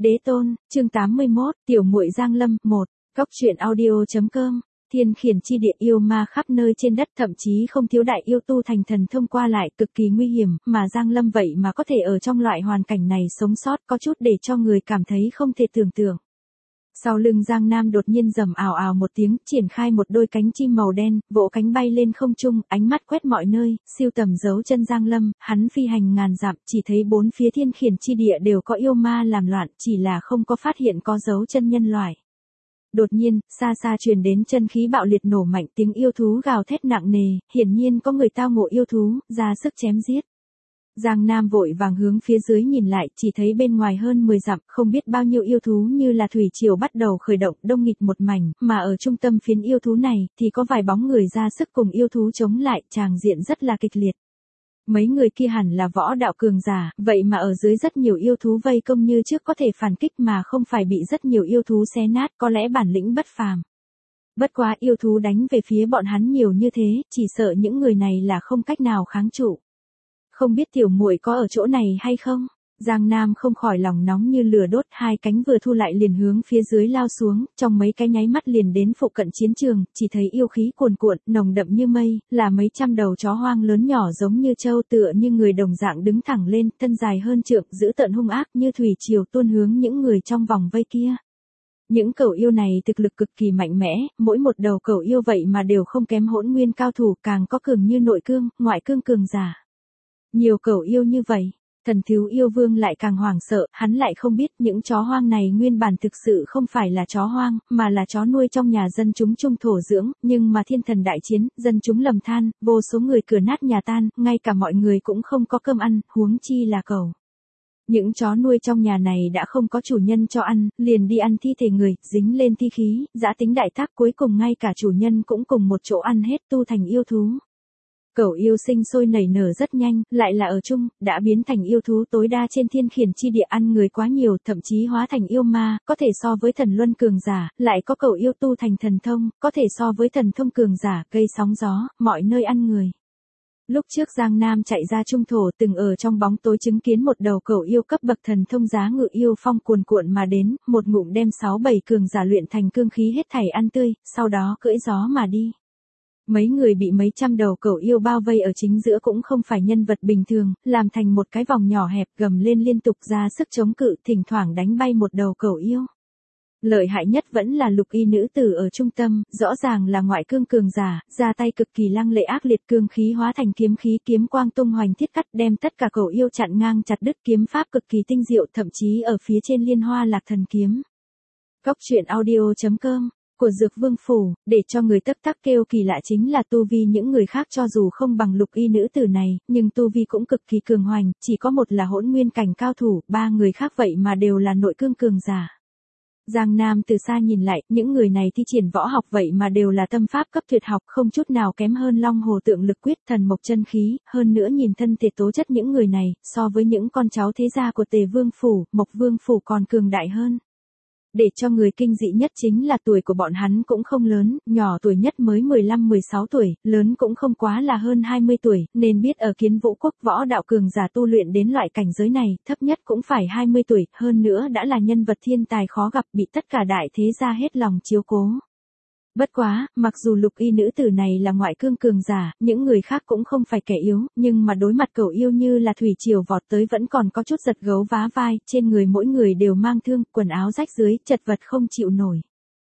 Đế tôn, chương 81, tiểu muội Giang Lâm, 1, Cóc truyện audio.com. Thiên khiển chi địa yêu ma khắp nơi trên đất, thậm chí không thiếu đại yêu tu thành thần thông qua lại, cực kỳ nguy hiểm, mà Giang Lâm vậy mà có thể ở trong loại hoàn cảnh này sống sót, có chút để cho người cảm thấy không thể tưởng tượng. Sau lưng Giang Nam đột nhiên rầm ào ào một tiếng, triển khai một đôi cánh chim màu đen, vỗ cánh bay lên không trung, ánh mắt quét mọi nơi, siêu tầm dấu chân Giang Lâm, hắn phi hành ngàn dặm, chỉ thấy bốn phía thiên khiển chi địa đều có yêu ma làm loạn, chỉ là không có phát hiện có dấu chân nhân loại. Đột nhiên, xa xa truyền đến chân khí bạo liệt nổ mạnh, tiếng yêu thú gào thét nặng nề, hiển nhiên có người tao ngộ yêu thú, ra sức chém giết. Giang Nam vội vàng hướng phía dưới nhìn lại, chỉ thấy bên ngoài hơn 10 dặm, không biết bao nhiêu yêu thú như là thủy triều bắt đầu khởi động, đông nghịt một mảnh, mà ở trung tâm phiến yêu thú này, thì có vài bóng người ra sức cùng yêu thú chống lại, tràng diện rất là kịch liệt. Mấy người kia hẳn là võ đạo cường giả, vậy mà ở dưới rất nhiều yêu thú vây công như trước có thể phản kích mà không phải bị rất nhiều yêu thú xé nát, có lẽ bản lĩnh bất phàm. Bất quá yêu thú đánh về phía bọn hắn nhiều như thế, chỉ sợ những người này là không cách nào kháng trụ. Không biết tiểu muội có ở chỗ này hay không? Giang Nam không khỏi lòng nóng như lửa đốt, hai cánh vừa thu lại liền hướng phía dưới lao xuống, trong mấy cái nháy mắt liền đến phụ cận chiến trường, chỉ thấy yêu khí cuồn cuộn, nồng đậm như mây, là mấy trăm đầu chó hoang lớn nhỏ giống như trâu tựa như người đồng dạng đứng thẳng lên, thân dài hơn trượng, dữ tợn hung ác như thủy triều tuôn hướng những người trong vòng vây kia. Những cẩu yêu này thực lực cực kỳ mạnh mẽ, mỗi một đầu cẩu yêu vậy mà đều không kém hỗn nguyên cao thủ, càng có cường như nội cương, ngoại cương cường giả. Nhiều cẩu yêu như vậy, thần thiếu yêu vương lại càng hoảng sợ, hắn lại không biết những chó hoang này nguyên bản thực sự không phải là chó hoang, mà là chó nuôi trong nhà dân chúng trung thổ dưỡng, nhưng mà thiên thần đại chiến, dân chúng lầm than, vô số người cửa nát nhà tan, ngay cả mọi người cũng không có cơm ăn, huống chi là cẩu. Những chó nuôi trong nhà này đã không có chủ nhân cho ăn, liền đi ăn thi thể người, dính lên thi khí, dã tính đại tác, cuối cùng ngay cả chủ nhân cũng cùng một chỗ ăn hết, tu thành yêu thú. Cẩu yêu sinh sôi nảy nở rất nhanh, lại là ở chung, đã biến thành yêu thú tối đa trên thiên khiển chi địa, ăn người quá nhiều, thậm chí hóa thành yêu ma, có thể so với thần luân cường giả, lại có cẩu yêu tu thành thần thông, có thể so với thần thông cường giả, gây sóng gió, mọi nơi ăn người. Lúc trước Giang Nam chạy ra trung thổ, từng ở trong bóng tối chứng kiến một đầu cẩu yêu cấp bậc thần thông giá ngự yêu phong cuồn cuộn mà đến, một ngụm đem 6-7 cường giả luyện thành cương khí hết thảy ăn tươi, sau đó cưỡi gió mà đi. Mấy người bị mấy trăm đầu cẩu yêu bao vây ở chính giữa cũng không phải nhân vật bình thường, làm thành một cái vòng nhỏ hẹp, gầm lên liên tục ra sức chống cự, thỉnh thoảng đánh bay một đầu cẩu yêu. Lợi hại nhất vẫn là lục y nữ tử ở trung tâm, rõ ràng là ngoại cương cường giả, ra tay cực kỳ lăng lệ ác liệt, cương khí hóa thành kiếm khí, kiếm quang tung hoành thiết cắt, đem tất cả cẩu yêu chặn ngang chặt đứt, kiếm pháp cực kỳ tinh diệu, thậm chí ở phía trên liên hoa lạc thần kiếm. Cóc truyện audio.com của Dược Vương Phủ, để cho người tắc tắc kêu kỳ lạ chính là tu vi những người khác cho dù không bằng lục y nữ tử này, nhưng tu vi cũng cực kỳ cường hoành, chỉ có một là hỗn nguyên cảnh cao thủ, ba người khác vậy mà đều là nội cương cường giả. Giang Nam từ xa nhìn lại, những người này thi triển võ học vậy mà đều là tâm pháp cấp tuyệt học, không chút nào kém hơn Long Hồ Tượng Lực Quyết, Thần Mộc Chân Khí, hơn nữa nhìn thân thể tố chất những người này, so với những con cháu thế gia của Tề Vương Phủ, Mộc Vương Phủ còn cường đại hơn. Để cho người kinh dị nhất chính là tuổi của bọn hắn cũng không lớn, nhỏ tuổi nhất mới 15-16 tuổi, lớn cũng không quá là hơn 20 tuổi, nên biết ở Kiến Vũ Quốc võ đạo cường giả tu luyện đến loại cảnh giới này, thấp nhất cũng phải 20 tuổi, hơn nữa đã là nhân vật thiên tài khó gặp, bị tất cả đại thế gia hết lòng chiếu cố. Bất quá, mặc dù lục y nữ tử này là ngoại cương cường giả, những người khác cũng không phải kẻ yếu, nhưng mà đối mặt cẩu yêu như là thủy triều vọt tới vẫn còn có chút giật gấu vá vai, trên người mỗi người đều mang thương, quần áo rách rưới, chật vật không chịu nổi.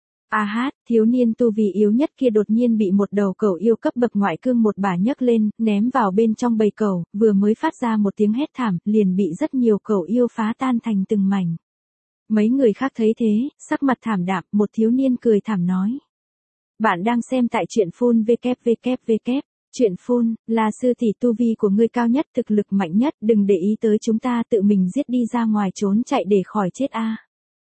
A hát, thiếu niên tu vi yếu nhất kia đột nhiên bị một đầu cẩu yêu cấp bậc ngoại cương một bả nhấc lên, ném vào bên trong bầy cẩu, vừa mới phát ra một tiếng hét thảm, liền bị rất nhiều cẩu yêu phá tan thành từng mảnh. Mấy người khác thấy thế, sắc mặt thảm đạm, một thiếu niên cười thảm nói. Bạn đang xem tại truyện phun www. Truyện phun, là sư tỷ tu vi của ngươi cao nhất, thực lực mạnh nhất, đừng để ý tới chúng ta, tự mình giết đi ra ngoài trốn chạy để khỏi chết a.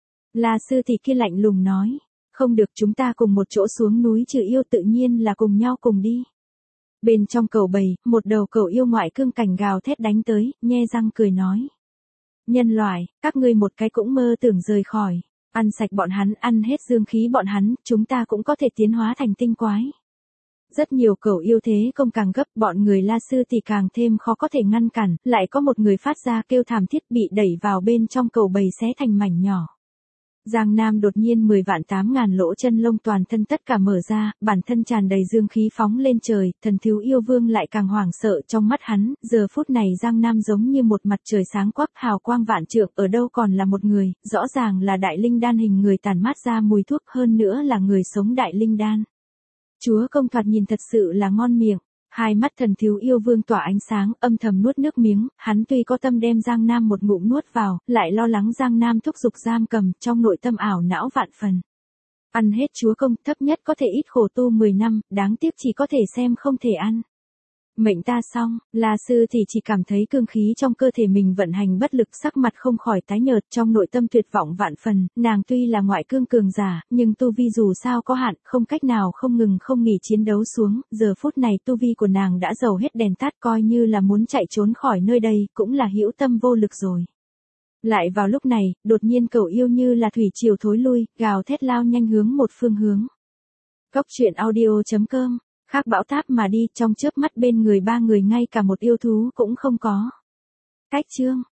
Là sư tỷ kia lạnh lùng nói, không được, chúng ta cùng một chỗ xuống núi trừ yêu, tự nhiên là cùng nhau cùng đi. Bên trong cẩu bầy, một đầu cẩu yêu ngoại cương cảnh gào thét đánh tới, nhe răng cười nói. Nhân loại, các ngươi một cái cũng mơ tưởng rời khỏi. Ăn sạch bọn hắn, ăn hết dương khí bọn hắn, chúng ta cũng có thể tiến hóa thành tinh quái. Rất nhiều cẩu yêu thế công càng gấp, bọn người La Sư thì càng thêm khó có thể ngăn cản, lại có một người phát ra kêu thảm thiết bị đẩy vào bên trong cẩu bầy xé thành mảnh nhỏ. Giang Nam đột nhiên 10 vạn 8 ngàn lỗ chân lông toàn thân tất cả mở ra, bản thân tràn đầy dương khí phóng lên trời, thần thiếu yêu vương lại càng hoảng sợ trong mắt hắn, giờ phút này Giang Nam giống như một mặt trời sáng quắc hào quang vạn trượng, ở đâu còn là một người, rõ ràng là đại linh đan hình người tản mát ra mùi thuốc, hơn nữa là người sống đại linh đan. Chúa công thoạt nhìn thật sự là ngon miệng. Hai mắt thần thiếu yêu vương tỏa ánh sáng, âm thầm nuốt nước miếng, hắn tuy có tâm đem Giang Nam một ngụm nuốt vào, lại lo lắng Giang Nam thúc giục giam cầm, trong nội tâm ảo não vạn phần. Ăn hết chúa công, thấp nhất có thể ít khổ tu 10 năm, đáng tiếc chỉ có thể xem không thể ăn. Mệnh ta xong, La Sư thì chỉ cảm thấy cương khí trong cơ thể mình vận hành bất lực, sắc mặt không khỏi tái nhợt, trong nội tâm tuyệt vọng vạn phần, nàng tuy là ngoại cương cường giả, nhưng tu vi dù sao có hạn, không cách nào không ngừng không nghỉ chiến đấu xuống, giờ phút này tu vi của nàng đã dầu hết đèn tắt, coi như là muốn chạy trốn khỏi nơi đây, cũng là hữu tâm vô lực rồi. Lại vào lúc này, đột nhiên cẩu yêu như là thủy triều thối lui, gào thét lao nhanh hướng một phương hướng. Góc truyện audio.com Khác bão táp mà đi, trong chớp mắt bên người ba người ngay cả một yêu thú cũng không có. Cách chương